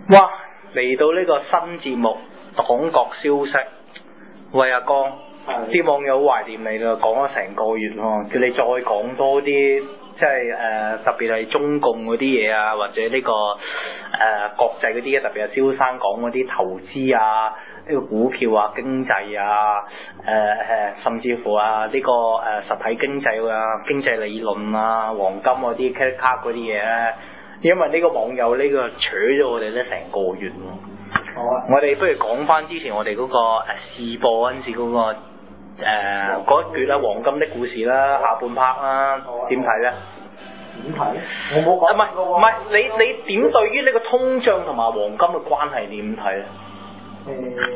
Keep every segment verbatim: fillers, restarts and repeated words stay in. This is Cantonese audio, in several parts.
哇！嚟到呢個新節目黨國消息，喂阿江，啲網友好懷念你啦，講咗成個月喎，叫你再講多啲，即係誒、呃、特別係中共嗰啲嘢啊，或者呢、這個誒、呃、國際嗰啲，特別係蕭生講嗰啲投資啊，呢、這個股票啊、經濟啊，誒、呃、誒甚至乎啊呢、這個誒、呃、實體經濟啊、經濟理論啊、黃金嗰啲 credit card 嗰啲嘢咧。因為呢個網友呢個扯咗我哋咧成個月喎， 好啊！ 我哋不如講翻之前我哋嗰、那個誒試播嗰陣時嗰、那個誒嗰、呃、一橛啦，黃金的故事啦，下半 part 啦，點睇咧？ 點睇？我冇講。 唔係唔係，你你點對於呢個通脹同埋黃金嘅關係點睇咧？ 誒、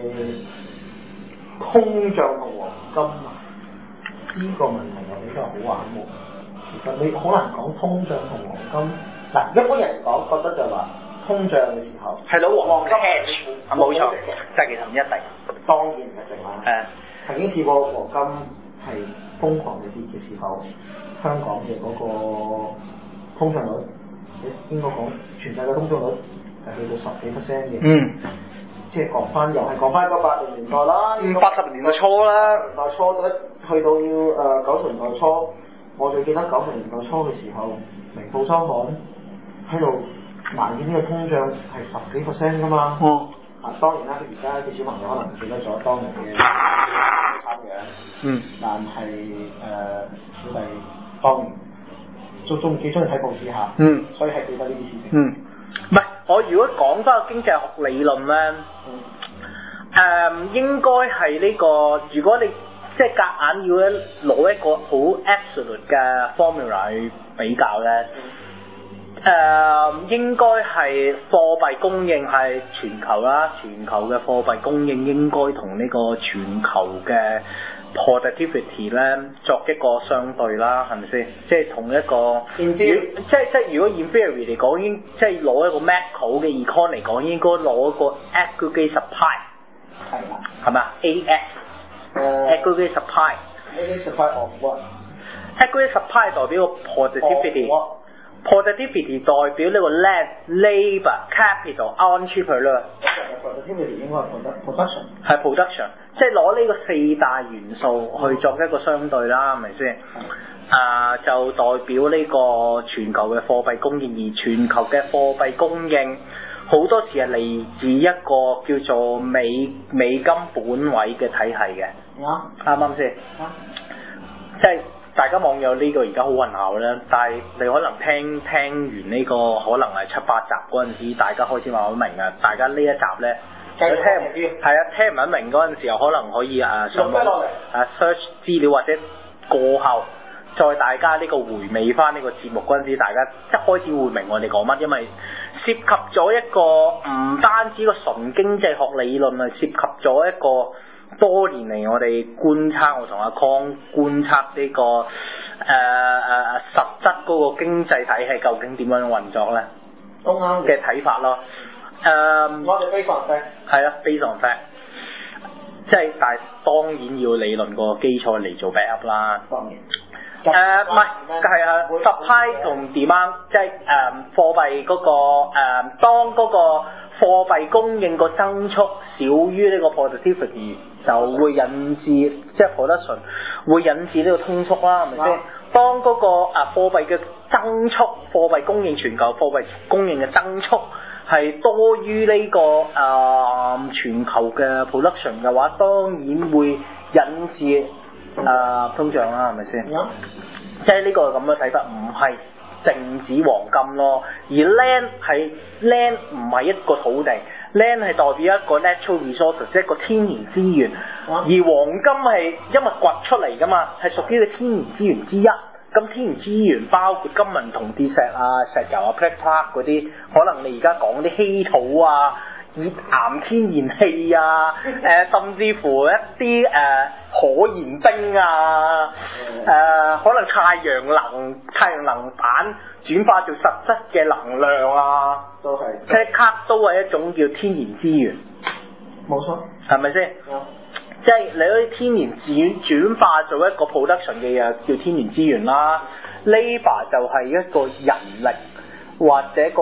呃，通脹同黃金啊，呢、這個問題又比較好玩喎。其實你好難講通脹同黃金。嗱，一般人嚟講覺得就話通脹嘅時候係攞黃金 hedge 係冇錯，但係其實唔一定。 當然唔一定啦。誒、 uh, 曾經試過黃金係瘋狂嘅跌嘅時候，香港嘅嗰個通脹率，你應該講全世界通脹率係去到十幾 percent 嘅。 嗯。 即係講翻又係講翻嗰八零年代啦。 八十年代初啦。 年代初一去到要誒九十年代初，我最記得九十年代初嘅時候，明報周刊喺度埋怨呢個通脹係十幾 percent 噶嘛。 嗯。 啊，當然啦，而家啲小朋友可能唔記得咗當年嘅慘樣。 嗯。但係誒、呃，小弟當年仲仲幾中意睇報紙下。 嗯。 所以係記得呢啲事情。 嗯。唔係，我如果講翻個經濟學理論咧，嗯。誒、嗯，應該係呢個，如果你即係夾硬要咧攞一個好 absolute 嘅 formula 去比較咧。嗯誒、uh, 應該係貨幣供應係全球啦，全球嘅貨幣供應應該同呢個全球嘅 productivity 咧作一個相對啦，係咪先？即係同一個，即係即係如果 in theory 嚟講，應即係攞一個 macro 嘅 econ 嚟講，應該攞一個 aggregate supply 係啦，係咪啊 ？A X、uh, aggregate supply aggregate supply of what？ aggregate supply 代表個 productivity。Productivity 代表呢個 land、labour、capital、entrepreneur。 Productivity 應該係 production。係 production， 即係攞呢個四大元素去作一個相對啦，係咪先？啊，就代表呢個全球嘅貨幣供應，而全球嘅貨幣供應好多時係嚟自一個叫做美美金本位嘅體系嘅。啱啱先？啱。即係。大家網友呢個而家好混淆啦，但係你可能聽聽完呢、這個可能係七八集嗰陣時，大家開始慢慢明啊。大家呢一集咧，聽係啊聽唔係明嗰陣時候，可能可以啊上網啊 search 資料或者過後再大家呢個回味翻呢個節目嗰陣時，大家一開始會明我哋講乜，因為涉及咗一個唔單止個純經濟學理論啊，涉及咗一個。多年嚟我哋觀察，我同阿康觀察呢、這個誒誒、呃、實質嗰個經濟體系究竟點樣運作咧？ 都啱嘅睇法咯。誒、呃， 我哋 based on fact 係啊 based on fact，即係但係當然要理論個基礎嚟做 backup 啦。當然。誒唔係，係啊 supply 同 demand， 即係誒貨幣嗰個誒、呃、當嗰個貨幣供應個增速少於呢個 productivity， 就會引致即係 production 會引致呢個通縮啦，係咪先？當嗰個啊貨幣嘅增速，貨幣供應全球貨幣供應嘅增速係多於呢個誒、呃、全球嘅 production 嘅話，當然會引致。誒、呃、通脹啦，係咪先？嗯、即係呢個咁嘅睇法，唔係淨止黃金咯，而 land 係 land 唔係一個土地 ，land 係代表一個 natural resource， 即係一個天然資源，嗯、而黃金係因為掘出嚟㗎嘛，係屬於個天然資源之一。咁天然資源包括金銀銅鐵石啊、石油啊、platinum 嗰啲，可能你而家講啲稀土啊。頁岩天然氣啊，誒、呃、甚至乎一啲誒、呃、可燃冰啊，誒、呃、可能太陽能太陽能板轉化做實質嘅能量啊， 都係即刻都係一種叫天然資源， 冇錯， 係咪先？嗯、即係你嗰啲天然資源轉化做一個 production 嘅嘢叫天然資源啦 ，labour 就係一個人力或者個。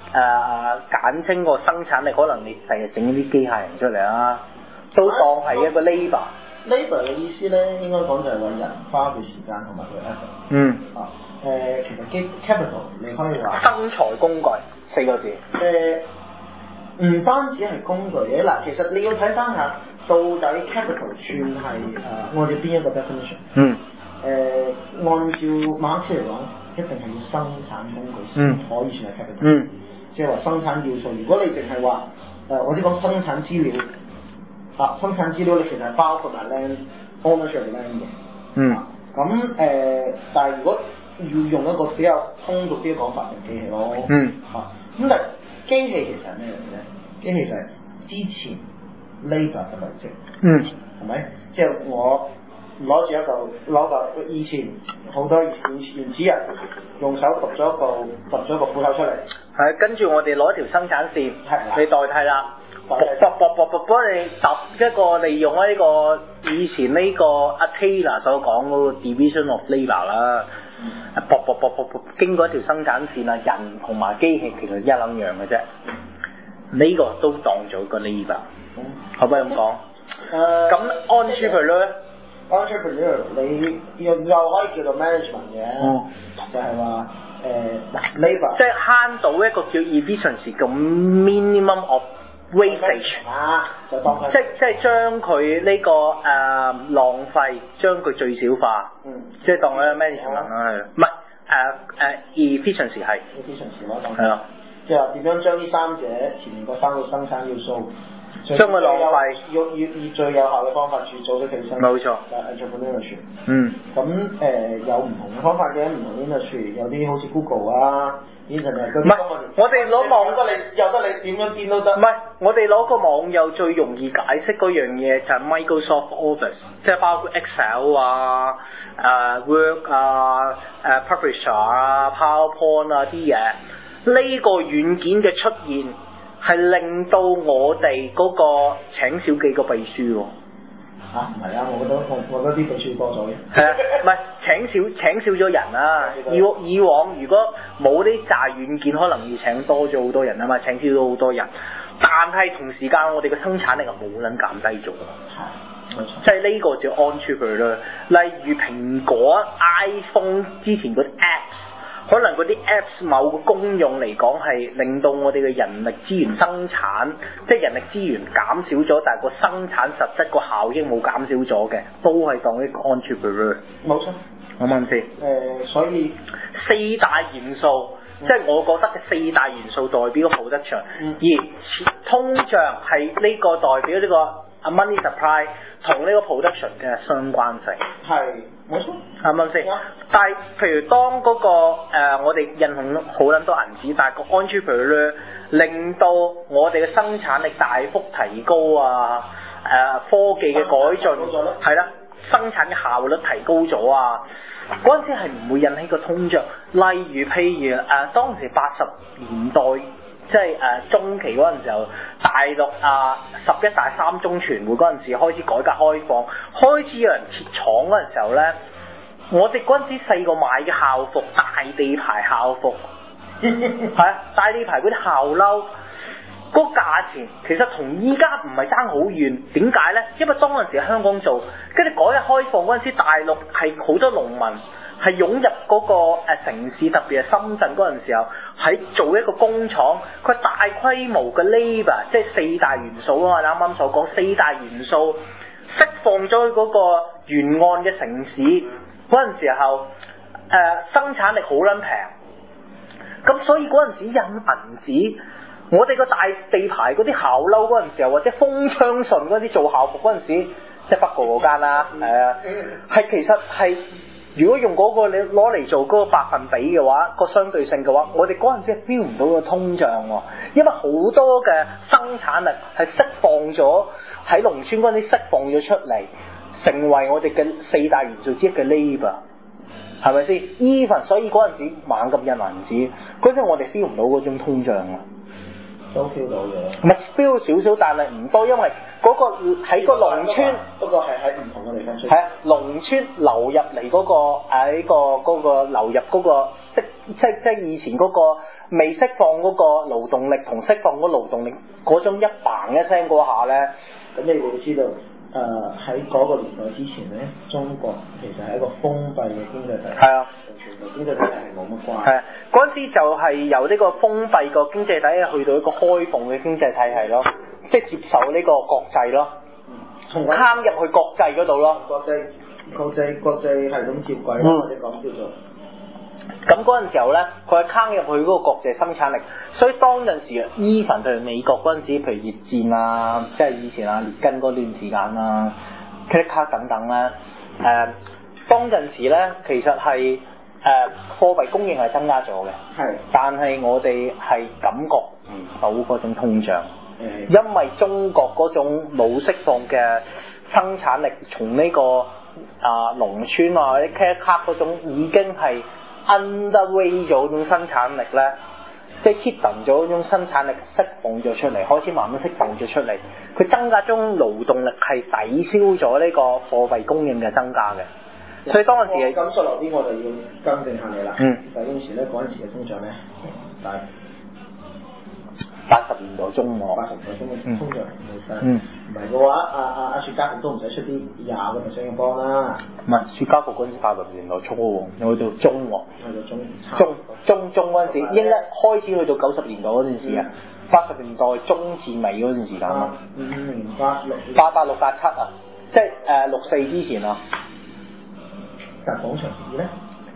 誒簡稱個生產力，可能你第日整啲機械人出嚟啦，都當係一個 labour。 labour 嘅意思咧，應該講就係話人花嘅時間同埋佢 effort。 嗯。 啊，誒、呃，其實基 capital 你可以話生財工具四個字。誒、 呃，唔單止係工具嘅，嗱，其實你要睇翻下到底 capital 算係誒、呃、按照邊一個 definition？ 嗯。 誒、呃，按照馬克思嚟講，一定係要生產工具先可以算係 capital。 嗯。 即係話生產要素，如果你淨係話誒，我先講生產資料。啊，生產資料你其實係包括埋 land ownership 嘅 land 嘅。 嗯。 咁誒、呃，但係如果要用一個比較通俗啲嘅講法，就機器咯。 嗯。 啊，咁但係機器其實係咩嚟嘅咧？機器就係之前 labour 嘅累積。 嗯。 係咪？即係我攞住一嚿攞嚿以前好多原原始人用手揼咗一嚿揼咗個斧頭出嚟。 係，跟住我哋攞條生產線嚟代替啦。搏搏搏搏搏你揼一個利用呢個以前呢個阿 Taylor 所講嗰個 division of labour 啦，搏搏搏搏搏經過一條生產線啊，人同埋機器其實一兩樣嘅啫，呢、這個都當做個 labour，可唔可以咁講？誒，咁 entrepreneur entrepreneur 你又又可以叫做 management 嘅， 嗯、 就係話誒嗱 labour， 即係慳到一個叫 efficiency 咁 minimum of wastage 啊，就當佢即即係將佢呢個誒、呃、浪費將佢最小化， 嗯， 即係當佢 management 啦，係唔係誒誒 efficiency 係 efficiency 咯，當係啊， 即係話點樣將呢三者前面嗰三個生產要素將佢浪費， 要要以最有效嘅方法去做咗起身， 冇錯， 就係 entrepreneurship。 嗯， 咁誒、呃、有唔同嘅方法嘅，唔同 industry 有啲好似 Google 啊。唔係， 我哋攞網有得你有得你點樣編都得。 唔係，我哋攞個網友最容易解釋嗰樣嘢就係 Microsoft Office，即係包括 Excel 啊、誒、uh, Word 啊、誒、uh, Publisher 啊、PowerPoint 啊啲嘢。呢、這個軟件嘅出現係令到我哋嗰個請少幾個秘書喎。 嚇唔係啊！我覺得我我覺得啲秘書多咗嘅。 係啊，唔係請少請少咗人啊！以以往如果冇啲大軟件，可能要請多咗好多人啊嘛，請少咗好多人。但係同時間我哋嘅生產力係冇撚減低咗。 係，冇錯。 即係呢個叫 entrepreneur。例如蘋果 iPhone 之前嗰啲 apps， 可能嗰啲 apps 某個功用嚟講係令到我哋嘅人力資源生產，即係人力資源減少咗，但係個生產實質個效益冇減少咗嘅，都係當一個 entrepreneur。 冇錯。 啱唔啱先？誒、 呃，所以四大元素，嗯、即係我覺得嘅四大元素代表 production，、嗯、而通脹係呢個代表呢個 money supply 同呢個 production 嘅相關性。係，冇錯。啱唔啱先？但係譬如當嗰、那個、呃、我哋印行好撚多銀紙，但係個 entrepreneur 令到我哋嘅生產力大幅提高啊！誒、呃、科技嘅改進係啦，生產嘅效率提高咗啊！嗰陣時係唔會引起個通脹，例如譬如誒、呃、當時八十年代即係誒、呃、中期嗰陣時候，大陸啊十一大三中全會嗰陣時開始改革開放，開始有人設廠嗰陣時候咧，我哋嗰陣時細個買嘅校服，大地牌校服，係啊，大地牌嗰啲校褸。嗰個價錢其實同依家唔係爭好遠，點解呢？因為當陣時喺香港做，跟住改革開放嗰陣時，大陸係好多農民係湧入嗰個誒城市，特別係深圳嗰陣時候，喺做一個工廠，佢大規模嘅 labour， 即係四大元素啊！我啱啱所講四大元素釋放咗去嗰個沿岸嘅城市嗰陣時候，誒、呃、生產力好撚平，咁所以嗰陣時印銀紙。我哋個大地牌嗰啲校褸嗰陣時候，或者豐昌順嗰啲做校服嗰陣時，即係北角嗰間啦，係啊，係其實係如果用嗰個你攞嚟做嗰個百分比嘅話，個相對性嘅話，我哋嗰陣時係 feel 唔到個通脹喎，因為好多嘅生產力係釋放咗喺農村嗰陣時釋放咗出嚟，成為我哋嘅四大元素之一嘅 labour， 係咪先 ？even 所以嗰陣時猛咁印銀紙，嗰陣我哋 feel 唔到嗰種通脹啊。 都 feel 到嘅， 唔係 feel 少少，但係唔多，因為嗰個喺個農村， 不過係喺唔同嘅地方出。 係啊，農村流入嚟嗰個喺個嗰個流入嗰個釋即即以前嗰個未釋放嗰個勞動力同釋放嗰個勞動力嗰種一嘭一聲嗰下咧， 咁你會知道誒喺嗰個年代之前咧，中國其實係一個封閉嘅經濟體系， 係啊， 同全球經濟體系係冇乜關係。 係啊，嗰陣時就係由呢個封閉個經濟體系去到一個開放嘅經濟體系咯，即係接受呢個國際咯， 同坑入去國際嗰度咯。 國際國際國際係咁接軌啦，或者講叫做。 咁嗰陣時候咧，佢係坑入去嗰個國際生產力，所以當陣時 even 譬如美國嗰陣時，譬如越戰啊，即係以前啊列根嗰段時間啊 click 卡等等咧，誒、呃、當陣時咧其實係誒、呃、貨幣供應係增加咗嘅， 係， 但係我哋係感覺唔到嗰種通脹， 嗯、 因為中國嗰種冇釋放嘅生產力，從呢、這個啊農村啊或者 click 卡嗰種已經係。underweight 咗嗰種生產力咧，即係 hidden 咗嗰種生產力釋放咗出嚟，開始慢慢釋放咗出嚟。佢增加種勞動力係抵消咗呢個貨幣供應嘅增加嘅。所以當陣時， 咁說落啲我就要更正下你啦。 嗯。 但嗰陣時咧，嗰陣時嘅通脹咧，但係八十年代中喎。 八十年代中嘅通脹冇低。 嗯。 唔係嘅話，阿阿阿雪家局都唔使出啲廿個 percent 嘅幫啦。 唔係雪家局嗰陣時八十年代初喎，有去到中喎。 去到中。 中中中嗰陣時，應該開始去到九十年代嗰陣時啊，八十年代中至尾嗰陣時間啊。 五零八六。 八八六八七啊，即係誒六四之前啊。 但係廣場協議咧？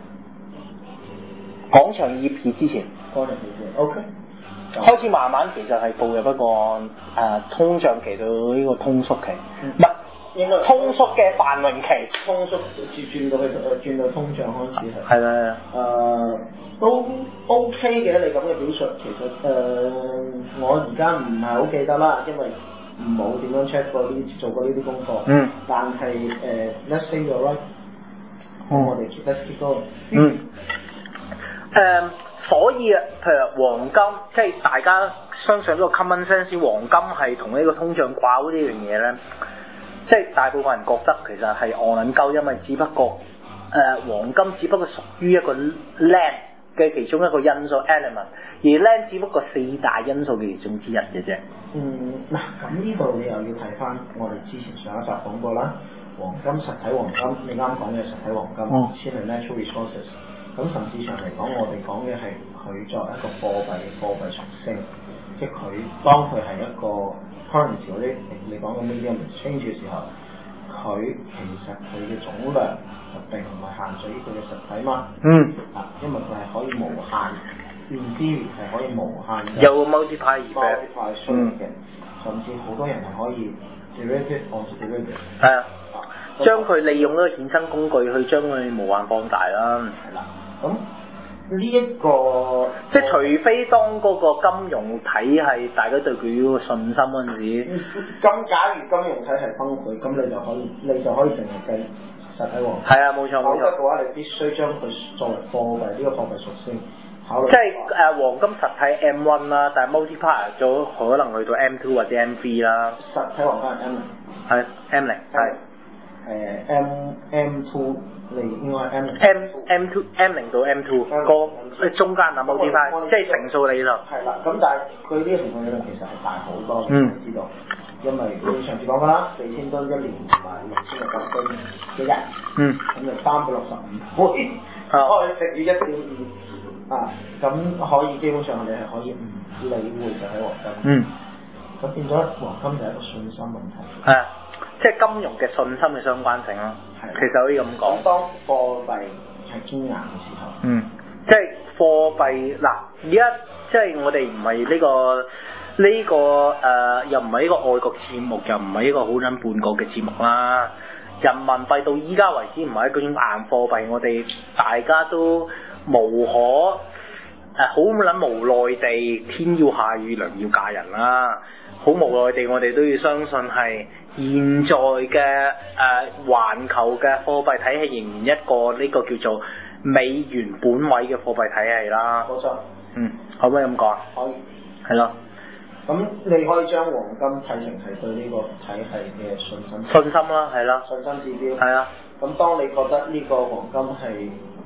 廣場協議之前。 廣場協議 OK。 開始慢慢其實係步入一個誒、呃、通脹期到呢個通縮期，唔係、嗯、應該通縮嘅繁榮期， 通縮轉轉到去誒轉到通脹開始係。 係啦。 誒、呃、都 OK 嘅，你咁嘅表述其實誒、呃、我而家唔係好記得啦，因為冇點樣 check 過啲做過呢啲功課。嗯。但係誒、呃、let's say you're right，咁、嗯、我哋 let's keep going。 嗯。誒、um,。所以啊，譬如黃金，即係大家相信呢個 common sense，黃金係同呢個通脹掛鈎呢樣嘢咧，即係大部分人覺得其實係戇撚鳩，因為只不過誒、呃、黃金只不過屬於一個 land 嘅其中一個因素 element， 而 land 只不過四大因素嘅其中之一嘅啫。嗯， 嗱咁呢度你又要睇翻我哋之前上一集講過啦，黃金實體黃金，你啱講嘅實體黃金，先係 natural resources。咁甚至上嚟講，我哋講嘅係佢作為一個貨幣嘅貨幣屬性，即係佢當佢係一個 currency 或者你講嘅 medium exchange 嘅時候，佢其實佢嘅總量就並唔係限制於佢嘅實體嘛。嗯。啊，因為佢係可以無限 in theory 係可以無限有 multiply multiply 出嚟嘅，甚至好多人係可以 derivative on derivative。 係啊。啊，將佢利用呢個衍生工具去將佢無限放大啦。 係啦。咁呢一個， 即係除非當嗰個金融體系大家對佢嗰個信心嗰陣時， 咁假如金融體系崩潰，咁你就可以你就可以淨係計實體黃金。 係啊，冇錯冇錯。否則嘅話，你必須將佢作為貨幣呢、這個貨幣屬性考慮。 即係誒、呃、黃金實體 M 一 啦，但係 multiplier 咗可能去到 M 二 或者 M 三啦。 實體黃金係 M 零。 係 M 零係。 誒 M M two 你應該係 M 零。 M M two M 零到 M two 個中間啊，multiply 即係乘數理論。係啦，咁但係佢呢個乘數理論其實係大好多嘅，嗯、知道。因為你上次講㗎啦，四千噸一年同埋六千六百噸一日，嗯，咁就三百六十五倍，可以乘以一點五啊，咁可以基本上你係可以唔理會實體黃金。嗯。咁變咗黃金就係一個信心問題。係啊。 即係金融嘅信心嘅相關性咯， 係其實可以咁講。 當貨幣係堅硬嘅時候， 嗯，即係貨幣嗱，而家即係我哋唔係呢個呢、呢個誒、呃，又唔係呢個愛國節目，又唔係呢個好撚叛國嘅節目啦。人民幣到依家為止唔係一種硬貨幣，我哋大家都無可誒好撚無奈地天要下雨娘要嫁人啦，好無奈地我哋都要相信係。現在嘅誒、呃、環球嘅貨幣體系仍然一個呢、呢個叫做美元本位嘅貨幣體系啦。 冇錯。 嗯，可唔可以咁講？ 可以。 係咯。 咁你可以將黃金睇成係對呢個體系嘅信心。 信心啦，係啦。 信心指標。 係啊。 咁當你覺得呢個黃金係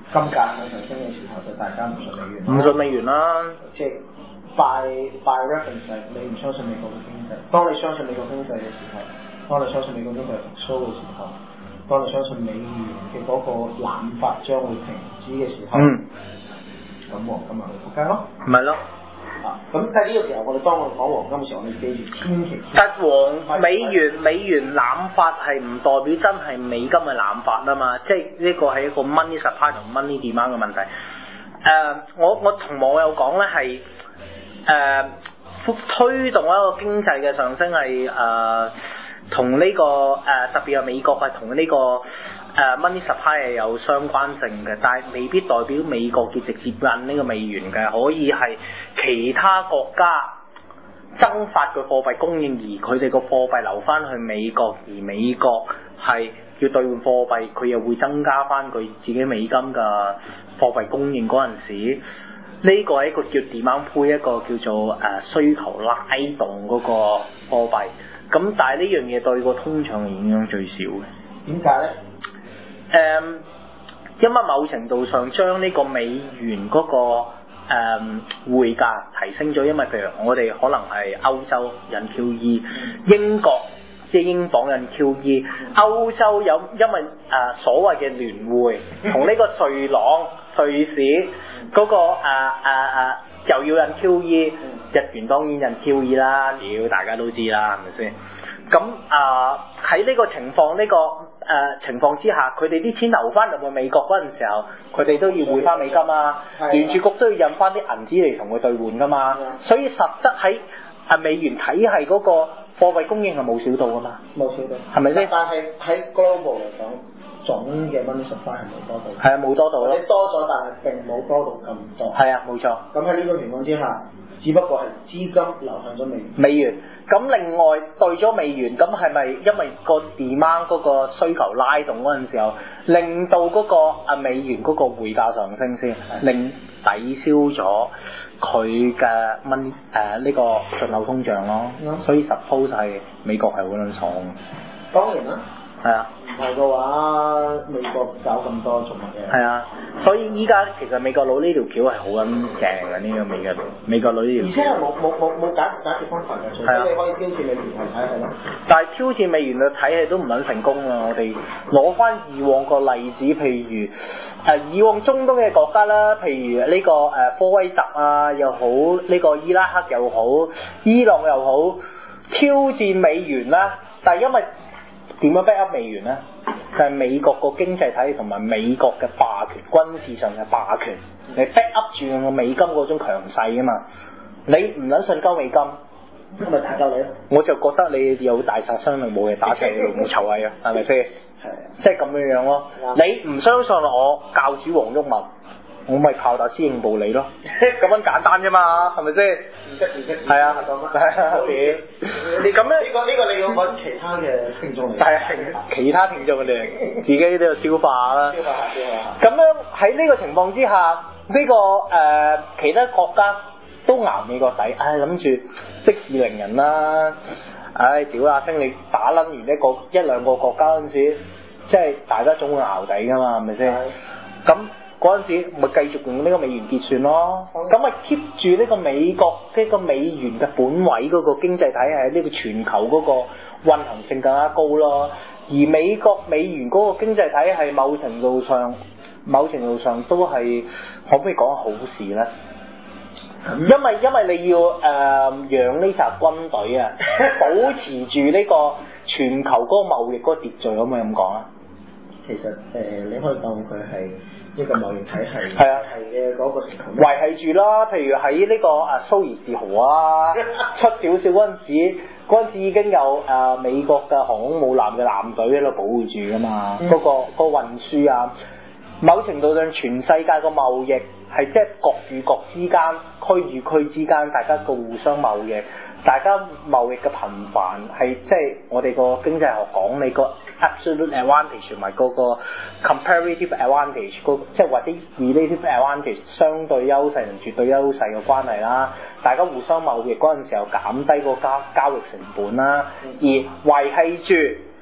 金價向上升嘅時候，就大家唔信美元。 唔信美元啦。 即係 by by reference， 你唔相信美國嘅經濟。當你相信美國經濟嘅時候，當你相信美國經濟復甦嘅時候，當你相信美元嘅嗰個濫發將會停止嘅時候， 嗯， 咁黃金咪會仆街咯。 咪咯。 啊，咁喺呢個時候，我哋當我哋講黃金嘅時候，我哋記住千祈。 但黃美元美元濫發係唔代表真係美金嘅濫發啊嘛，即係呢個係一個 money supply 同 money demand 嘅問題。誒、呃，我我同網友講咧係誒推動一個經濟嘅上升係誒同呢個誒、呃、特別係美國係同呢個誒、呃、money supply 係有相關性嘅，但係未必代表美國要直接印呢個美元嘅，可以係其他國家增發嘅貨幣供應，而佢哋個貨幣流翻去美國，而美國係要兌換貨幣，佢又會增加翻佢自己美金嘅貨幣供應嗰陣時，呢個係一個叫 demand pull，一個叫做誒、呃、需求拉動嗰個貨幣。咁但係呢樣嘢對個通脹嘅影響最少嘅。 點解咧？ 誒、um，因為某程度上將呢個美元嗰、那個誒、um, 匯價提升咗，因為譬如我哋可能係歐洲印 Q E，、嗯、英國即係英鎊印 Q E，、嗯、歐洲有因為誒、呃、所謂嘅聯匯同呢個瑞郎、瑞士嗰、那個誒誒誒又要印 Q E，、嗯、日元當然印 Q E 啦，屌大家都知啦，係咪先？咁啊喺呢個情況呢、這個誒、呃、情況之下，佢哋啲錢流翻入去美國嗰陣時候，佢哋都要匯翻美金啊，聯儲局都要印翻啲銀紙嚟同佢兌換噶嘛，所以實質喺啊美元體系嗰個貨幣供應係冇少到噶嘛， 冇少到， 係咪先？ 但係喺 global 嚟講，總嘅 money supply 係冇多到， 係啊冇多到咯， 或者多咗，但係並冇多到咁多。 係啊，冇錯。 咁喺呢個情況之下，只不過係資金流向咗美元。 美元。咁另外對咗美元，咁係咪因為個 demand 嗰個需求拉動嗰陣時候，令到嗰個啊美元嗰個匯價上升先，令抵消咗佢嘅蚊誒呢個進口通脹咯。嗯、所以 suppose 係美國係好撚爽。 當然啦。 係啊。 唔係嘅話，美國搞咁多做乜嘢？ 係啊，所以依家其實美國佬呢條橋係好撚正嘅，呢個美國美國佬呢條橋。 而且係冇冇冇冇解解決方法嘅，除非你可以挑戰美元嘅體系咯。 但係挑戰美元嘅體系都唔撚成功啊！我哋攞翻以往個例子，譬如誒、呃、以往中東嘅國家啦，譬如呢、這個誒、呃、科威特啊又好，呢、這個伊拉克又好，伊朗又好，挑戰美元啦，但係因為點樣 back up 美元咧？就係美國個經濟體同埋美國嘅霸權，軍事上嘅霸權，你 back up 住個美金嗰種強勢啊嘛！你唔撚信鳩美金， 咁咪打鳩你咯？ 我就覺得你有大殺傷力武器打死你冇臭氣啊，係咪先？係，即係咁樣樣咯。你唔相信我教主黃毓民，我咪靠打私刑暴你咯，咁樣簡單啫嘛，係咪先？ 唔識唔識。 係啊，係啊，你咁樣呢個呢個你要揾其他嘅聽眾嚟。 係啊，其他聽眾嚟，自己都要消化啦。 消化下，消化下。 咁樣喺呢個情況之下，呢、這個誒、呃、其他國家都熬美國底，唉諗住息事寧人啦，唉屌阿星你打撚完一個一兩個國家嗰陣時，即係大家總會熬底㗎嘛，係咪先？咁嗰陣時咪繼續用呢個美元結算咯，咁咪 keep 住呢個美國呢、這個美元嘅本位嗰個經濟體系，呢個全球嗰個運行性更加高咯。而美國美元嗰個經濟體系某程度上，某程度上都係可唔可以講好事咧？因為因為你要誒、呃、養呢紮軍隊啊，保持住呢個全球嗰個貿易嗰個秩序，可唔可以咁講啊？ 其實誒、呃，你可以當佢係一個貿易體系， 係啊， 係嘅嗰個成分維係住啦。譬如喺呢個誒蘇伊士河啊，出少少嗰陣時，嗰陣時已經有誒、呃、美國嘅航空母艦嘅艦隊喺度保護住噶嘛，嗰、嗯那個、那個運輸啊，某程度上全世界個貿易係即係國與國之間、區與區之間，大家個互相貿易。大家貿易嘅頻繁係即係我哋個經濟學講你個 absolute advantage 同埋嗰個 comparative advantage 嗰即係或者 relative advantage 相對優勢同絕對優勢嘅關係啦。大家互相貿易嗰陣時候減低個交交易成本啦，而維繫住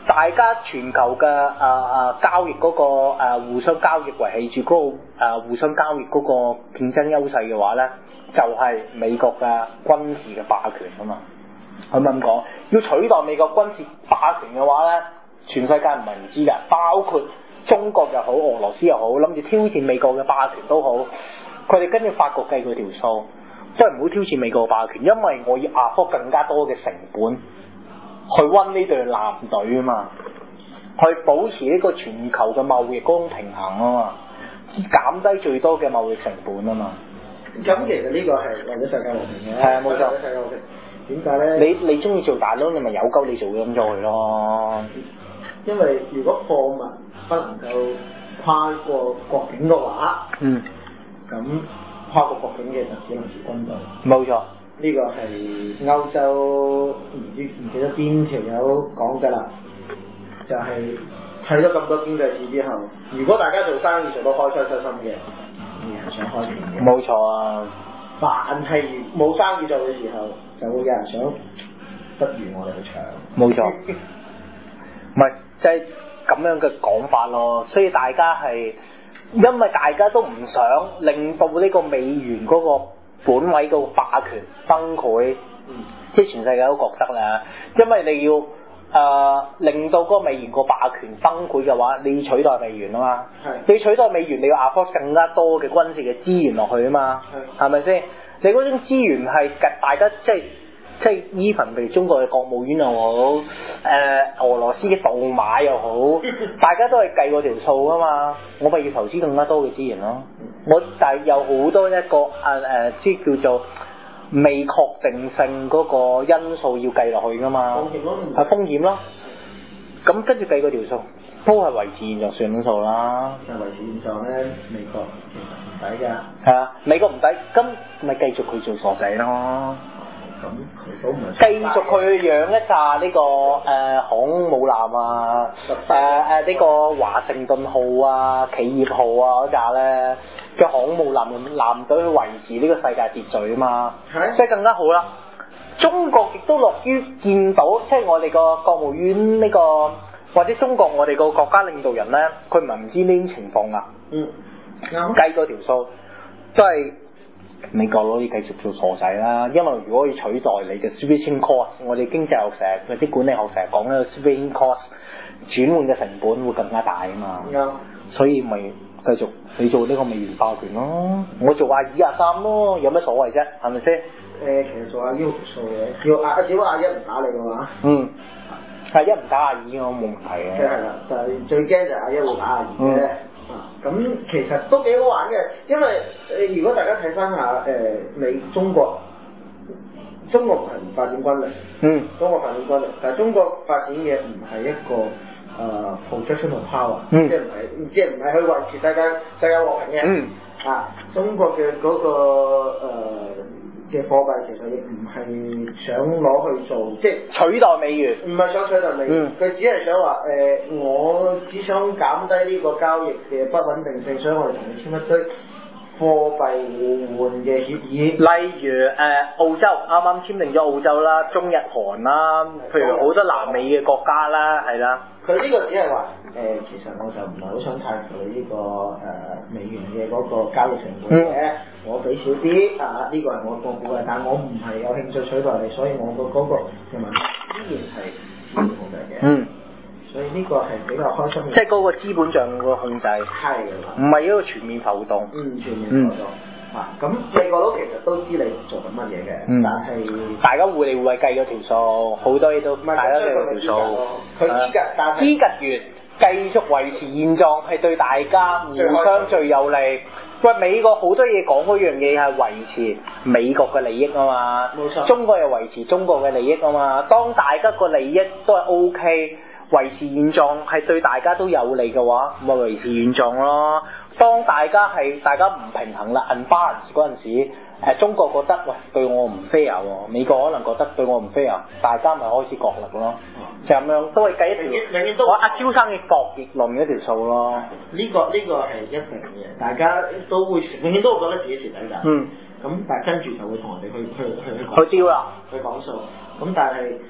大家全球嘅誒誒交易嗰、那個誒、呃、互相交易維係住嗰個誒、呃、互相交易嗰個競爭優勢嘅話咧，就係、是、美國嘅軍事嘅霸權啊嘛。係咪咁講？要取代美國軍事霸權嘅話咧，全世界唔係唔知㗎，包括中國又好，俄羅斯又好，諗住挑戰美國嘅霸權都好，佢哋跟住法國計佢條數，即係唔好挑戰美國嘅霸權，因為我要壓縮更加多嘅成本去溫呢隊艦隊啊嘛，去保持呢個全球嘅貿易嗰種平衡啊嘛，減低最多嘅貿易成本啊嘛。 咁其實呢個係為咗世界和平嘅。 係啊，冇錯。 為咗世界和平。點解咧？ 你你中意做大佬，你咪有鳩你做咁做佢咯。 因為如果貨物不能夠跨過國境嘅話，嗯，咁跨過國境嘅就只能是軍隊。冇錯，呢個係歐洲唔知唔記得邊條友講㗎啦，就係睇咗咁多經濟史之後，如果大家做生意做到開開心心嘅，你係想開錢嘅。冇錯啊。但係冇生意做嘅時候，就會有人想，不如我哋去搶。冇錯，唔係即係咁樣嘅講法咯。所以大家係因為大家都唔想令到呢個美元嗰個本位個霸權崩潰，嗯、即係全世界都覺得啦。因為你要誒、呃、令到嗰個美元個霸權崩潰嘅話，你要取代美元啊嘛。係。你取代美元，你要 afford 更加多嘅軍事嘅資源落去啊嘛。係。係咪先？你嗰種資源係大家即係即係 even 譬如中國嘅國務院又好，誒、呃、俄羅斯嘅導馬又好，大家都係計過條數啊嘛。我咪要投資更加多嘅資源咯。我但係有好多一個誒誒即係叫做未確定性嗰個因素要計落去噶嘛。風險咯，係風險咯。咁跟住計嗰條數，都係維持現狀算數啦。但係維持現狀咧，美國其實唔抵㗎。係啊，美國唔抵，咁咪繼續佢做傻仔咯。咁佢都唔係繼續去養一紮呢、這個誒、呃、航空母艦啊，誒誒呢個華盛頓號啊、企業號啊嗰紮咧嘅航空母艦嘅艦隊去維持呢個世界秩序啊嘛，即係更加好啦。中國亦都樂於見到，即係我哋個國務院呢、這個或者中國我哋個國家領導人咧，佢唔係唔知呢啲情況㗎。嗯，計嗰條數都係。美國佬要繼續做傻仔啦，因為如果要取代你嘅 switching cost， 我哋經濟學成日或者管理學成日講咧 switching cost 轉換嘅成本會更加大啊嘛，嗯、所以咪繼續你做呢個美元霸權咯，我做阿二阿三咯，有咩所謂啫？係咪先？誒、呃，其實做阿一冇數嘅，要阿只要阿一唔打你嘅話，嗯，阿一唔打阿二我冇問題嘅。係啦，但係最驚就係阿一會打阿二嘅。嗯啊，咁其實都幾好玩嘅，因為誒、呃，如果大家睇翻下誒，你中國，中國唔係唔發展軍力，嗯，中國發展軍力，但係中國發展嘅唔係一個誒、呃、projectional power，嗯，即係唔係，即係唔係去維持世界世界和平嘅，嗯，啊，中國嘅嗰、那個誒嘅貨幣其實亦唔係想攞去做，即係取代美元，唔係想取代美元，佢、嗯、只係想話誒、呃，我只想減低呢個交易嘅不穩定性，所以我哋同你簽一堆貨幣互換嘅協議。例如誒、呃、澳洲啱啱簽訂咗澳洲啦、中日韓啦，譬如好多南美嘅國家啦，係啦。佢呢個只係話誒，其實我就唔係好想太負你呢個誒、呃、美元嘅嗰個交易成本嘅，嗯、我俾少啲啊，呢、這個係我個估計，但我唔係有興趣取代你，所以我個嗰個人民幣依然係資本控制嘅。嗯，所以呢個係比較開心嘅。即係嗰個資本帳個控制。係唔係一個全面浮動？嗯，全面浮動。嗯、啊，咁美國佬其實都知你做緊乜嘢嘅，嗯、但係大家互利互惠計咗條數，好多嘢都大家計咗條數。佢資格，但係資格完繼續維持現狀係對大家互相最有利。喂，美國好多嘢講嗰樣嘢係維持美國嘅利益啊嘛，冇錯。中國又維持中國嘅利益啊嘛。當大家個利益都係 OK，維持現狀係對大家都有利嘅話，咪維持現狀咯。當大家係大家唔平衡啦 unbalance 嗰陣時，誒、呃、中國覺得喂對我唔 fair 喎，美國可能覺得對我唔 fair，大家咪開始角力咯，嗯、就咁樣都係計一條，永遠都我阿招生嘅博弈論一條數咯。呢、這個呢、這個係一定嘅，大家都會永遠都會覺得自己蝕底㗎。嗯。咁但係跟住就會同人哋去去去去去招啦，去講數。咁但係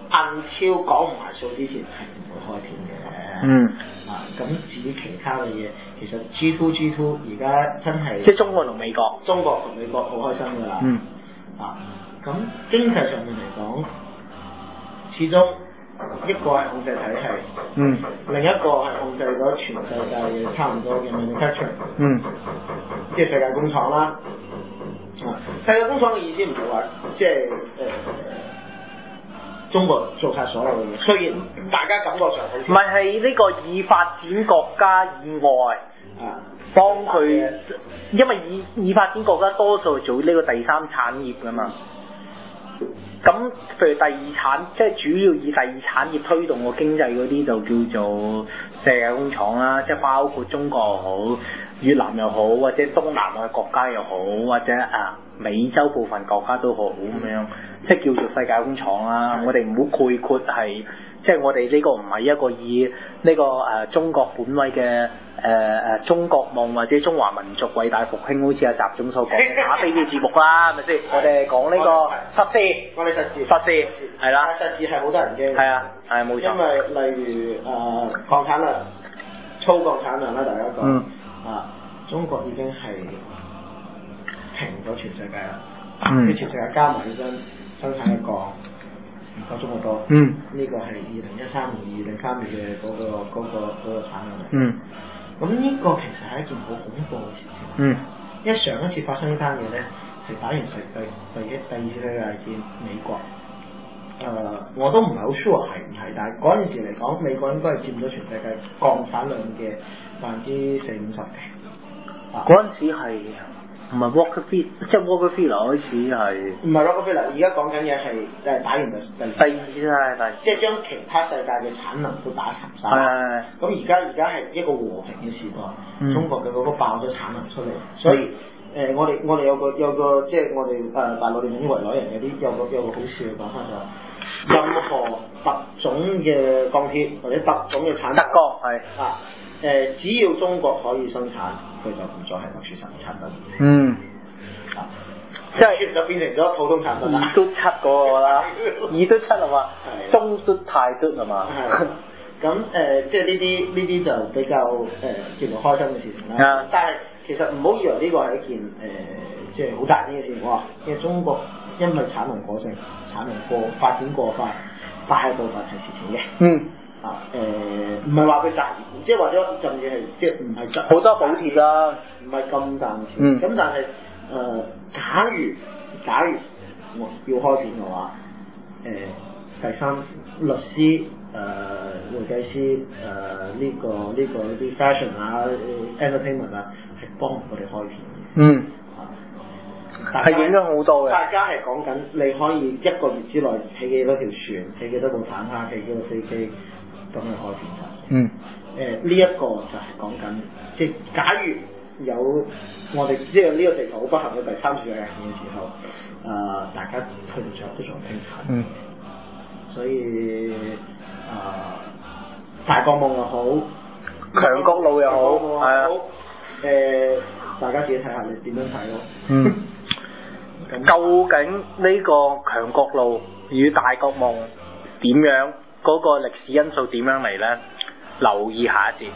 until 講唔埋數之前係唔會開片嘅。 嗯。 啊，咁至於其他嘅嘢，其實 G two G two 而家真係即係中國同美國。 中國同美國好開心㗎啦。 嗯。 啊，咁經濟上面嚟講，始終一個係控制體系， 嗯。 另一個係控制咗全世界嘅差唔多嘅 manufacturing， 嗯。 即係世界工廠啦。啊，世界工廠嘅意思唔係話即係誒。呃中國做晒所有嘅嘢，雖然大家感覺上好似唔係係呢個已發展國家以外， 啊， 幫佢，因為已已發展國家多數做呢個第三產業㗎嘛。咁譬如第二產，即係主要以第二產業推動個經濟嗰啲就叫做世界工廠啦，即係包括中國又好、越南又好，或者東南亞國家又好，或者啊美洲部分國家都好咁樣，即係叫做世界工廠啦。我哋唔好概括係，即係我哋呢個唔係一個以呢、這個誒、呃、中國本位嘅誒誒中國夢或者中華民族偉大復興，好似阿習總所講嘅打飛機節目啦，係咪先？我哋講呢個實事， 我哋實事， 實事係啦， 實事係好多人驚。 係啊，係冇錯。 因為例如誒、呃、鋼產量、粗鋼產量啦，大家講、嗯、啊，中國已經係平咗全世界啦。嗯。即係全世界加埋起身生產嘅鋼唔夠中國多。嗯。呢個係二零一三年、二零三年嘅嗰個嗰、嗰個嗰、嗰個產量嚟。嗯。咁呢個其實係一件好恐怖嘅事情。嗯。因為上一次發生呢單嘢咧，係打完世第第一第二次世界大戰美國。誒、呃，我都唔係好 sure 係唔係，但係嗰陣時嚟講，美國應該係佔咗全世界鋼產量嘅百分之四五十嘅。啊， 嗰陣時係唔係 Rockefeller，即係 Rockefeller開始係唔係 Rockefeller，而家講緊嘅係誒打完第第第二次啦，第即係將其他世界嘅產能都打沉晒。係係係。咁而家而家係一個和平嘅時代，嗯、中國嘅嗰個爆咗產能出嚟，所以。嗯誒、呃，我哋我哋有個有個即係我哋誒、呃、大陸電影圍內人有啲有個有個好笑嘅講法就係，任何特種嘅鋼鐵或者特種嘅產特鋼係啊誒、呃，只要中國可以生產，佢就唔再係特殊產產品。嗯。啊，即係就變成咗普通產品啦。二都七嗰個啦，二都七係嘛？係。中都太都係嘛？係。咁誒、呃，即係呢啲呢啲就比較誒叫做開心嘅事情啦。但係其實唔好以為呢個係一件誒、呃、即係好大嘅事情喎。因為中國因為產能過剩、產能過發展過快，大部分係蝕錢嘅。嗯。啊誒，唔係話佢賺，即係或者甚至係即係唔係賺好多補貼啦，唔係咁賺錢。嗯。咁但係誒、呃，假如假如我要開片嘅話，誒、呃、第三律師。誒、呃、會計師誒呢、呃這個呢、這個啲 fashion 啊 entertainment 啊係幫我哋開片嘅。嗯。係影響好多嘅。大家係講緊你可以一個月之內起幾多條船，起幾多部坦克，起幾多飛機咁去開片㗎。嗯。誒呢一個就係講緊，即係假如有我哋即係呢個地球好不幸嘅第三次世界大戰嘅時候，誒、呃、大家去到最後都仲係拼產。嗯。所以。啊、呃，大國夢又好，強國路又好，係啊，誒、呃，大家自己睇下你點樣睇咯。嗯。咁究竟呢個強國路與大國夢點樣？嗰、那個歷史因素點樣嚟咧？留意下一節。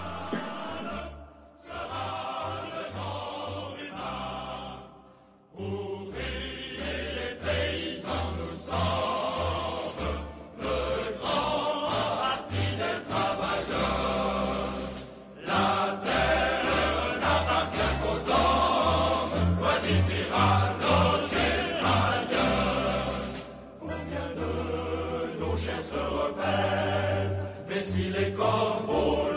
Mais si les corbeaux